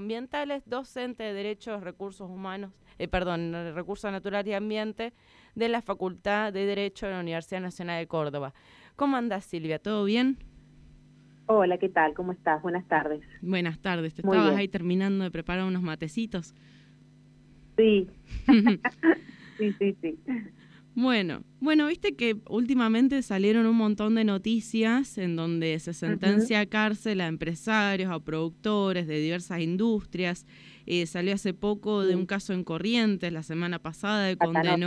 ambientales, docente de Derechos, Recursos Humanos, Recursos Naturales y Ambiente de la Facultad de Derecho de la Universidad Nacional de Córdoba. ¿Cómo andás, Silvia? ¿Todo bien? Hola, ¿qué tal? ¿Cómo estás? Buenas tardes. Buenas tardes. ¿Te Muy estabas bien. ahí terminando de preparar unos matecitos? Sí. Sí. Bueno, viste que últimamente salieron un montón de noticias en donde se Ujú. sentencia a cárcel a empresarios, a productores de diversas industrias. Salió hace poco de un Sí. caso en Corrientes, la semana pasada, que Catanoff.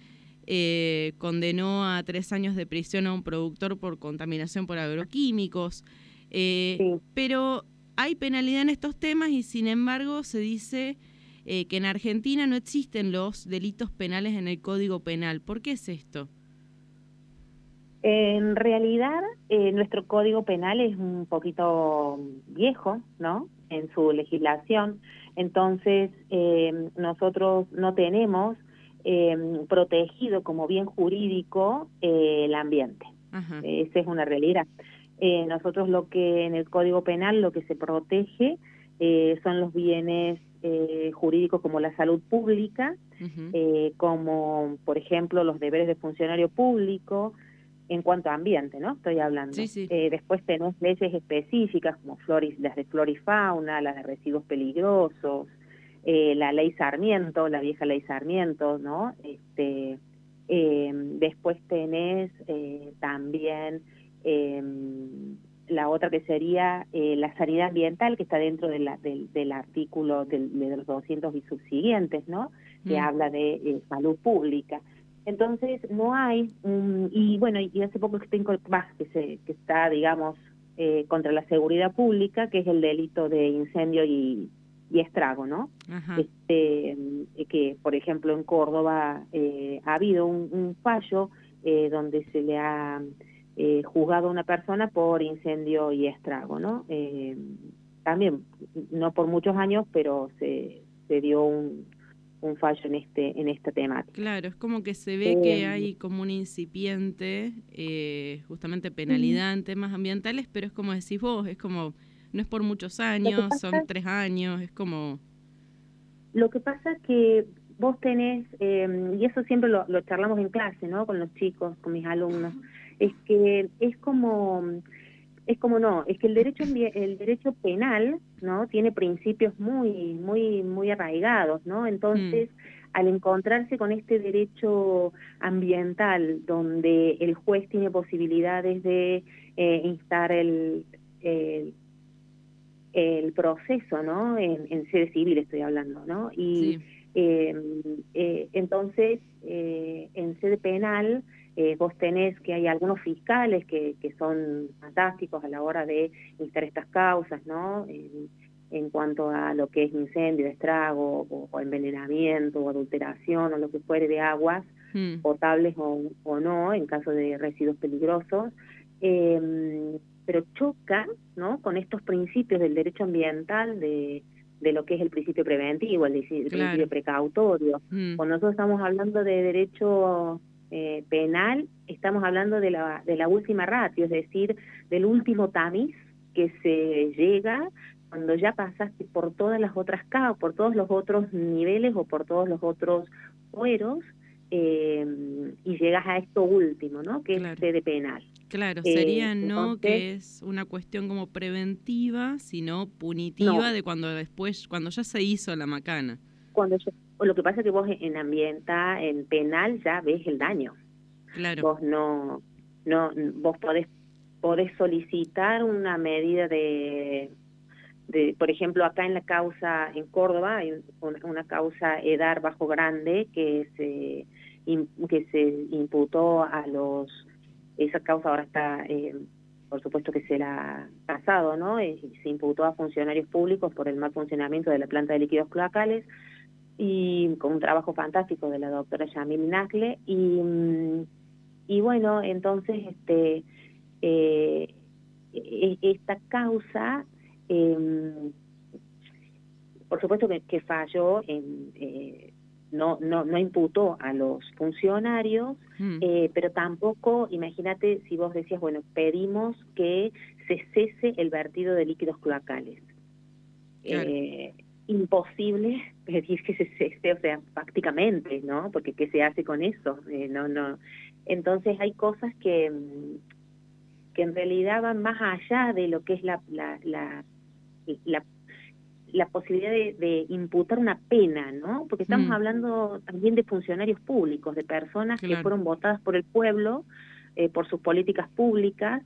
condenó a 3 años de prisión a un productor por contaminación por agroquímicos. Sí. Pero hay penalidad en estos temas y sin embargo se dice que en Argentina no existen los delitos penales en el Código Penal. ¿Por qué es esto? En realidad, nuestro Código Penal es un poquito viejo, ¿no? En su legislación. Entonces, nosotros no tenemos protegido como bien jurídico el ambiente. Ajá. Esa es una realidad. Nosotros lo que en el Código Penal lo que se protege son los bienes jurídicos como la salud pública, Uh-huh. como por ejemplo los deberes de funcionario público en cuanto a ambiente, ¿no? Estoy Sí, hablando. sí. Después tenemos leyes específicas como las de flora y fauna, las de residuos peligrosos, la ley Sarmiento, la vieja ley Sarmiento, ¿no? Después tenés también eh, la otra que sería la sanidad ambiental, que está dentro del artículo de los 200 y subsiguientes, ¿no? Que Mm. habla de salud pública. Entonces no hay, y bueno, y hace poco que que está, digamos, contra la seguridad pública, que es el delito de incendio y estrago, ¿no? Ajá. Que por ejemplo en Córdoba ha habido un fallo donde se le ha juzgado a una persona por incendio y estrago, ¿no? También, no por muchos años, pero se dio un fallo en esta temática. Claro, es como que se ve Eh, que hay como un incipiente, justamente mm, penalidad en temas ambientales, pero es como decís vos, es como, no es por muchos lo que años, son pasa 3 años, es como... Lo que pasa que vos tenés, y eso siempre lo charlamos en clase, ¿no? Con los chicos, con mis alumnos, es que es que el derecho penal, ¿no? Tiene principios muy arraigados, ¿no? Hmm. Entonces, al encontrarse con este derecho ambiental, donde el juez tiene posibilidades de instar el proceso, ¿no? En sede civil estoy hablando, ¿no? Y Sí. eh, entonces, en sede penal, vos tenés que hay algunos fiscales que son fantásticos a la hora de instar estas causas, ¿no? En cuanto a lo que es incendio, estrago, o envenenamiento, o adulteración, o lo que fuere de aguas Hmm. potables o no, en caso de residuos peligrosos. Pero choca, ¿no? Con estos principios del derecho ambiental, de lo que es el principio preventivo, el principio Claro. precautorio. Hmm. Cuando nosotros estamos hablando de derecho penal, estamos hablando de la última ratio, es decir, del último tamiz que se llega cuando ya pasaste por todas las otras causas, por todos los otros niveles o por todos los otros fueros, y llegas a esto último, ¿no? Que es Claro. sede penal. Claro, sería no Entonces, que es una cuestión como preventiva, sino punitiva no, de cuando después, cuando ya se hizo la macana. o lo que pasa es que vos en penal ya ves el daño. Claro. Vos vos podés solicitar una medida por ejemplo, acá en la causa en Córdoba hay una causa Edar Bajo Grande que se imputó esa causa ahora está, por supuesto que será casado, ¿no? Y se imputó a funcionarios públicos por el mal funcionamiento de la planta de líquidos cloacales, y con un trabajo fantástico de la doctora Yamil Nasle, y bueno, entonces eh, esta causa, eh, por supuesto que falló no imputó a los funcionarios, Hmm. pero tampoco, imagínate si vos decías, bueno, pedimos que se cese el vertido de líquidos cloacales. Claro. Imposible pedir que se cese, o sea, prácticamente, ¿no? Porque ¿qué se hace con eso? No. Entonces hay cosas que en realidad van más allá de lo que es la la posibilidad de imputar una pena, ¿no? Porque estamos hablando también de funcionarios públicos, de personas que Claro. fueron votadas por el pueblo, por sus políticas públicas,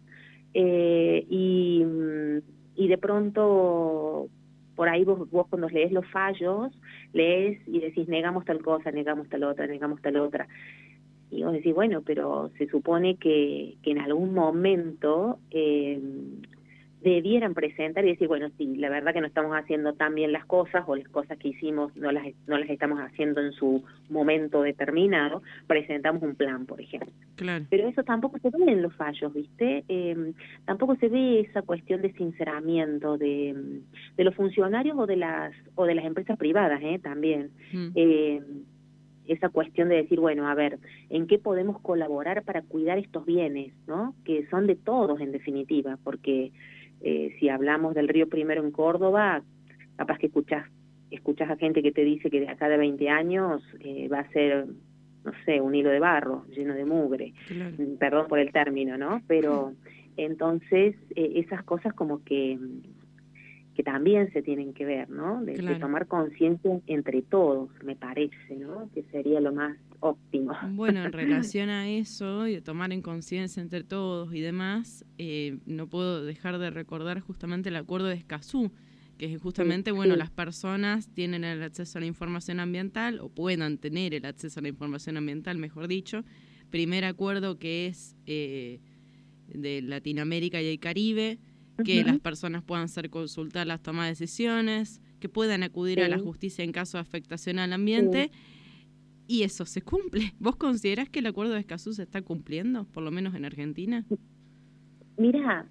y de pronto por ahí vos cuando lees los fallos, lees y decís negamos tal cosa, negamos tal otra, negamos tal otra. Y vos decís, bueno, pero se supone que en algún momento debieran presentar y decir, bueno, sí, la verdad que no estamos haciendo tan bien las cosas o las cosas que hicimos no las estamos haciendo en su momento determinado, presentamos un plan, por ejemplo. Claro. Pero eso tampoco se ve en los fallos, ¿viste? Tampoco se ve esa cuestión de sinceramiento de los funcionarios o de las empresas privadas, también. Esa cuestión de decir, bueno, a ver, ¿en qué podemos colaborar para cuidar estos bienes, ¿no? Que son de todos, en definitiva, porque si hablamos del Río Primero en Córdoba, capaz que escuchás a gente que te dice que de acá de 20 años va a ser, no sé, un hilo de barro lleno de mugre. Claro. Perdón por el término, ¿no? Pero entonces esas cosas como que también se tienen que ver, ¿no? De tomar conciencia entre todos, me parece, ¿no? Que sería lo más óptimo. Bueno, en relación a eso y de tomar en conciencia entre todos y demás, no puedo dejar de recordar justamente el acuerdo de Escazú, que es justamente, bueno, las personas tienen el acceso a la información ambiental, o puedan tener el acceso a la información ambiental, mejor dicho. Primer acuerdo que es de Latinoamérica y el Caribe, que las personas puedan ser consultadas las tomas de decisiones, que puedan acudir a la justicia en caso de afectación al ambiente, y eso se cumple. ¿Vos considerás que el acuerdo de Escazú se está cumpliendo, por lo menos en Argentina? Mira,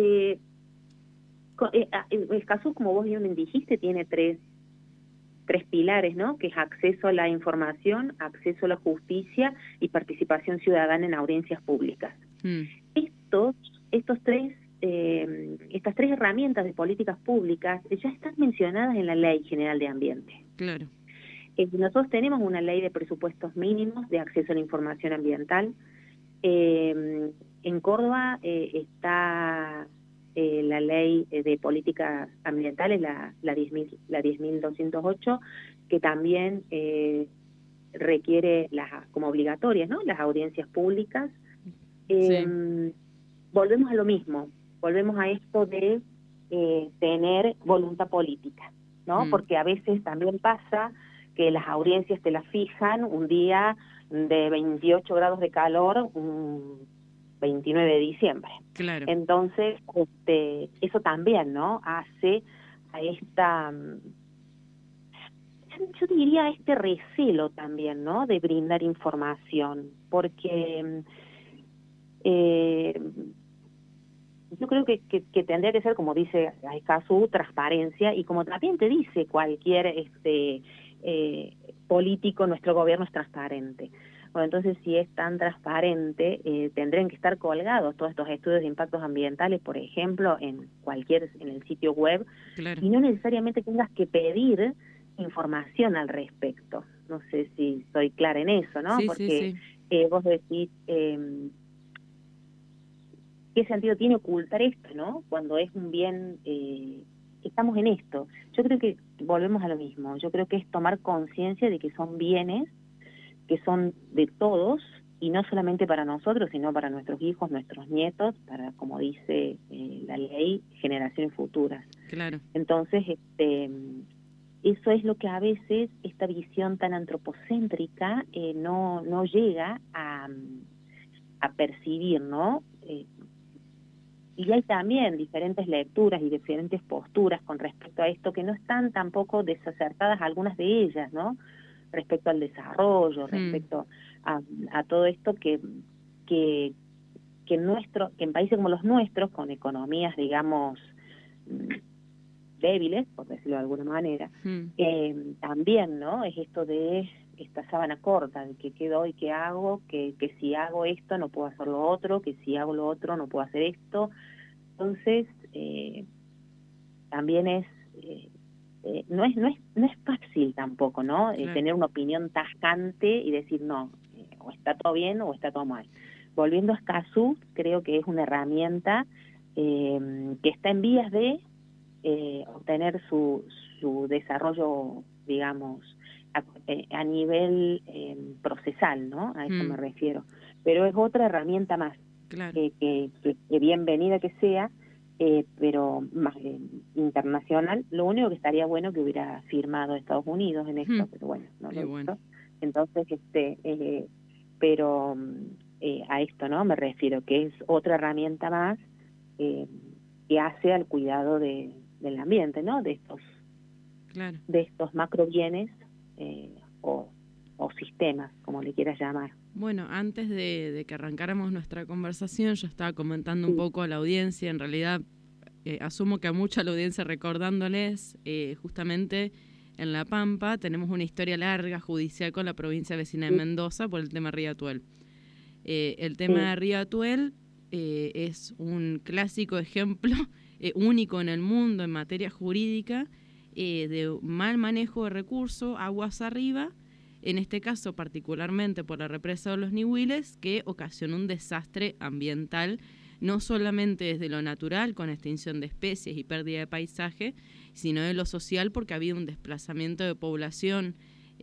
Escazú, como vos bien dijiste, tiene tres pilares, ¿no? Que es acceso a la información, acceso a la justicia y participación ciudadana en audiencias públicas. Estas tres herramientas de políticas públicas ya están mencionadas en la Ley General de Ambiente. Claro. Nosotros tenemos una ley de presupuestos mínimos de acceso a la información ambiental. En Córdoba está la ley de políticas ambientales, la 10.208, que también requiere como obligatorias, ¿no? Las audiencias públicas. Volvemos a lo mismo, volvemos a esto de tener voluntad política, ¿no? Porque a veces también pasa que las audiencias te las fijan un día de 28 grados de calor, un 29 de diciembre. Claro. Entonces, eso también, ¿no? Hace a esta, yo diría, este recelo también, ¿no? De brindar información, porque yo creo que tendría que ser, como dice Escazú, transparencia, y como también te dice cualquier político, nuestro gobierno es transparente. Bueno, entonces, si es tan transparente, tendrían que estar colgados todos estos estudios de impactos ambientales, por ejemplo, en el sitio web, y no necesariamente tengas que pedir información al respecto. No sé si soy clara en eso, ¿no? Porque vos decís, ¿qué sentido tiene ocultar esto, no? Cuando es un bien, estamos en esto. Yo creo que volvemos a lo mismo. Yo creo que es tomar conciencia de que son bienes que son de todos, y no solamente para nosotros, sino para nuestros hijos, nuestros nietos, para, como dice la ley, generaciones futuras. Claro. Entonces, eso es lo que a veces esta visión tan antropocéntrica no llega a percibir, ¿no? Y hay también diferentes lecturas y diferentes posturas con respecto a esto que no están tampoco desacertadas, algunas de ellas, ¿no? Respecto al desarrollo, respecto a todo esto que en países como los nuestros, con economías, digamos, débiles, por decirlo de alguna manera, también, ¿no? Es esto de esta sábana corta, de que qué doy, qué hago, que si hago esto no puedo hacer lo otro, que si hago lo otro no puedo hacer esto. Entonces, también es no es fácil tampoco, ¿no? Claro. Tener una opinión tajante y decir no, o está todo bien o está todo mal. Volviendo a Escazú, creo que es una herramienta que está en vías de obtener su desarrollo, digamos, a nivel procesal, ¿no? A eso me refiero. Pero es otra herramienta más, Claro. que bienvenida que sea, pero más internacional. Lo único que estaría bueno que hubiera firmado Estados Unidos en esto, pero bueno, no lo hizo. Entonces, pero a esto, ¿no? Me refiero, que es otra herramienta más que hace al cuidado del ambiente, ¿no? De estos macro bienes o sistemas, como le quieras llamar. Bueno, antes de que arrancáramos nuestra conversación, yo estaba comentando un poco a la audiencia, en realidad asumo que a mucha la audiencia recordándoles, justamente en La Pampa tenemos una historia larga judicial con la provincia vecina de Mendoza por el tema Río Atuel. El tema de Río Atuel es un clásico ejemplo único en el mundo en materia jurídica de mal manejo de recursos, aguas arriba, en este caso particularmente por la represa de los Nihuiles, que ocasionó un desastre ambiental, no solamente desde lo natural, con extinción de especies y pérdida de paisaje, sino de lo social, porque había un desplazamiento de población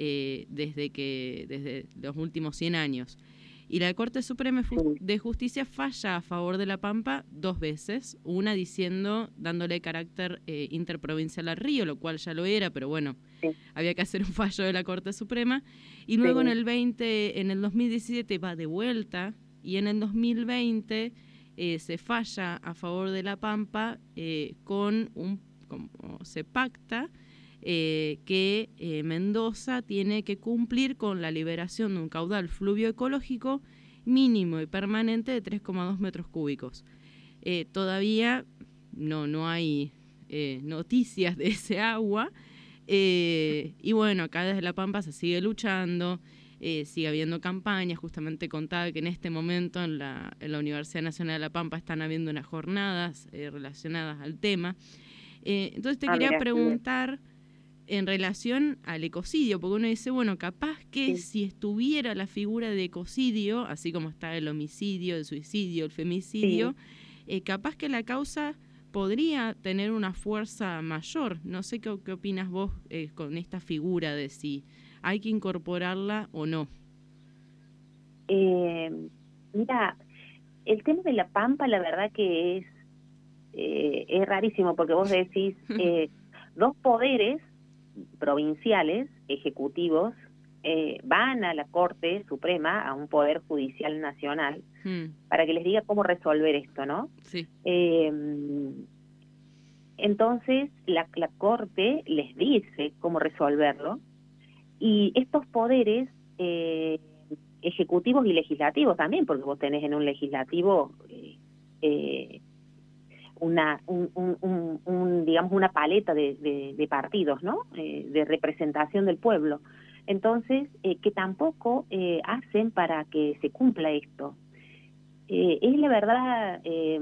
desde los últimos 100 años. Y la Corte Suprema de Justicia falla a favor de La Pampa 2 veces, una dándole carácter interprovincial al río, lo cual ya lo era, pero bueno, había que hacer un fallo de la Corte Suprema, y luego en el 2017 va de vuelta, y en el 2020 se falla a favor de La Pampa como se pacta que Mendoza tiene que cumplir con la liberación de un caudal fluvio ecológico mínimo y permanente de 3,2 metros cúbicos. Todavía no hay noticias de ese agua, y bueno, acá desde La Pampa se sigue luchando, sigue habiendo campañas. Justamente contaba que en este momento en la Universidad Nacional de La Pampa están habiendo unas jornadas relacionadas al tema. Entonces te quería preguntar en relación al ecocidio, porque uno dice, bueno, capaz que si estuviera la figura de ecocidio, así como está el homicidio, el suicidio, el femicidio, capaz que la causa podría tener una fuerza mayor. No sé qué opinas vos con esta figura de si hay que incorporarla o no. Mira, el tema de La Pampa, la verdad que es rarísimo, porque vos decís dos poderes provinciales, ejecutivos, van a la Corte Suprema, a un poder judicial nacional, para que les diga cómo resolver esto, ¿no? Sí. Entonces, la Corte les dice cómo resolverlo, y estos poderes ejecutivos y legislativos también, porque vos tenés en un legislativo digamos, una paleta de partidos, ¿no? De representación del pueblo. Entonces, que tampoco hacen para que se cumpla esto. Es la verdad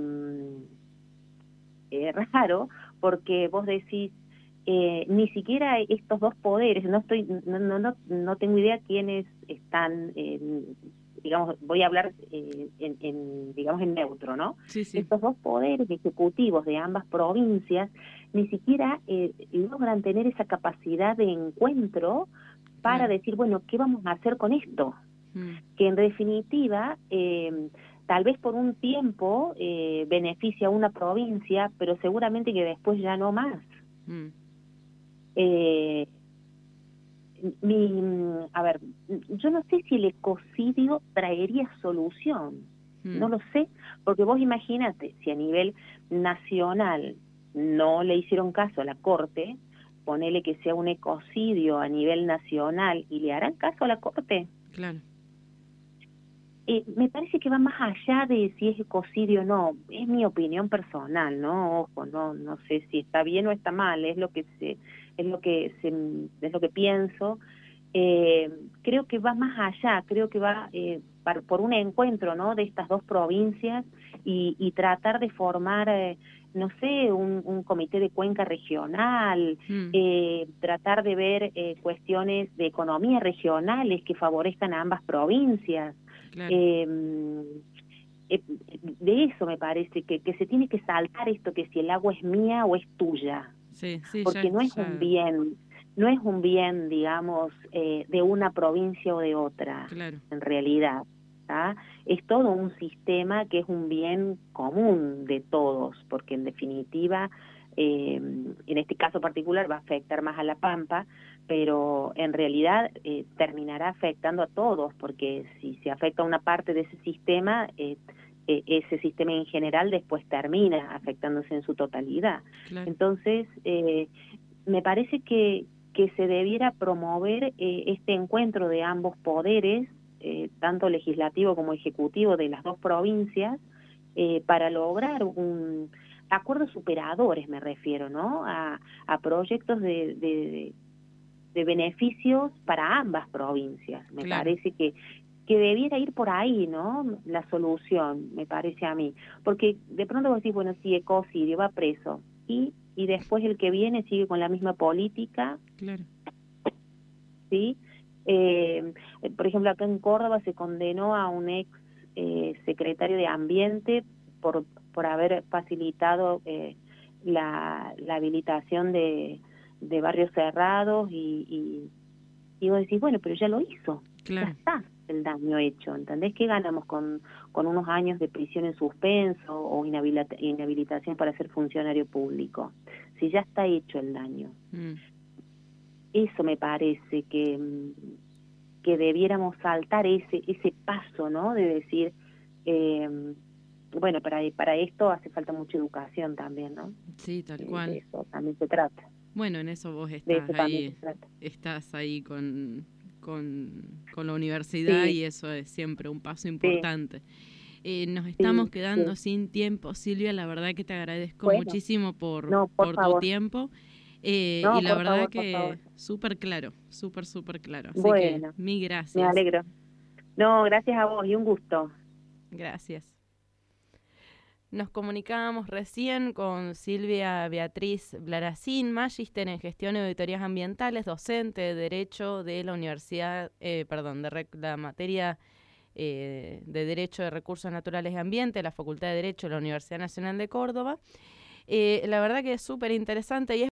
raro, porque vos decís, ni siquiera estos dos poderes, no tengo idea quiénes están, digamos, voy a hablar digamos en neutro, ¿no? Sí. Estos dos poderes ejecutivos de ambas provincias ni siquiera logran tener esa capacidad de encuentro para decir, bueno, ¿qué vamos a hacer con esto? Que en definitiva, tal vez por un tiempo beneficia a una provincia, pero seguramente que después ya no más. A ver, yo no sé si el ecocidio traería solución, no lo sé, porque vos imagínate, si a nivel nacional no le hicieron caso a la Corte, ponele que sea un ecocidio a nivel nacional y le harán caso a la Corte. Claro. Me parece que va más allá de si es ecocidio o no, es mi opinión personal, ¿no? Ojo, no sé si está bien o está mal, es lo que pienso. Creo que va más allá, creo que va por un encuentro, ¿no?, de estas dos provincias y tratar de formar, no sé, un comité de cuenca regional, tratar de ver cuestiones de economía regionales que favorezcan a ambas provincias. Claro. De eso me parece que se tiene que saltar esto que si el agua es mía o es tuya, sí, porque no es un bien, digamos, de una provincia o de otra, claro. en realidad. ¿tá? Es todo un sistema que es un bien común de todos, porque en definitiva, en este caso particular va a afectar más a La Pampa, pero en realidad terminará afectando a todos, porque si se afecta a una parte de ese sistema en general después termina afectándose en su totalidad. Claro. Entonces, me parece que se debiera promover este encuentro de ambos poderes, tanto legislativo como ejecutivo de las dos provincias, para lograr acuerdos superadores, me refiero, ¿no? A proyectos de beneficios para ambas provincias. Me Claro. parece que debiera ir por ahí, ¿no?, la solución, me parece a mí. Porque de pronto vos decís, bueno, sí, ecocidio, va preso. Y después el que viene sigue con la misma política. Claro. ¿Sí? Por ejemplo, acá en Córdoba se condenó a un ex secretario de Ambiente por haber facilitado la habilitación de barrios cerrados y vos decís, bueno, pero ya lo hizo, Claro. ya está el daño hecho, ¿entendés? ¿Qué ganamos con unos años de prisión en suspenso o inhabilitación para ser funcionario público? Si ya está hecho el daño. Eso me parece que debiéramos saltar ese paso, ¿no? De decir, bueno, para esto hace falta mucha educación también, ¿no? Sí, tal cual. De eso también se trata. Bueno, en eso vos estás ahí con la universidad, Sí, y eso es siempre un paso importante. Nos estamos sí, quedando sin tiempo, Silvia. La verdad que te agradezco bueno, muchísimo no, por por tu favor. tiempo. No, Y la por verdad favor, por que favor. súper claro, súper claro. Así que Bueno, mil me gracias. alegro. No, gracias a vos y un gusto. Gracias. Nos comunicábamos recién con Silvia Beatriz Blaracín, magíster en Gestión y Auditorías Ambientales, docente de Derecho de la Universidad, de la materia de Derecho de Recursos Naturales y Ambiente, la Facultad de Derecho de la Universidad Nacional de Córdoba. La verdad que es súper interesante y es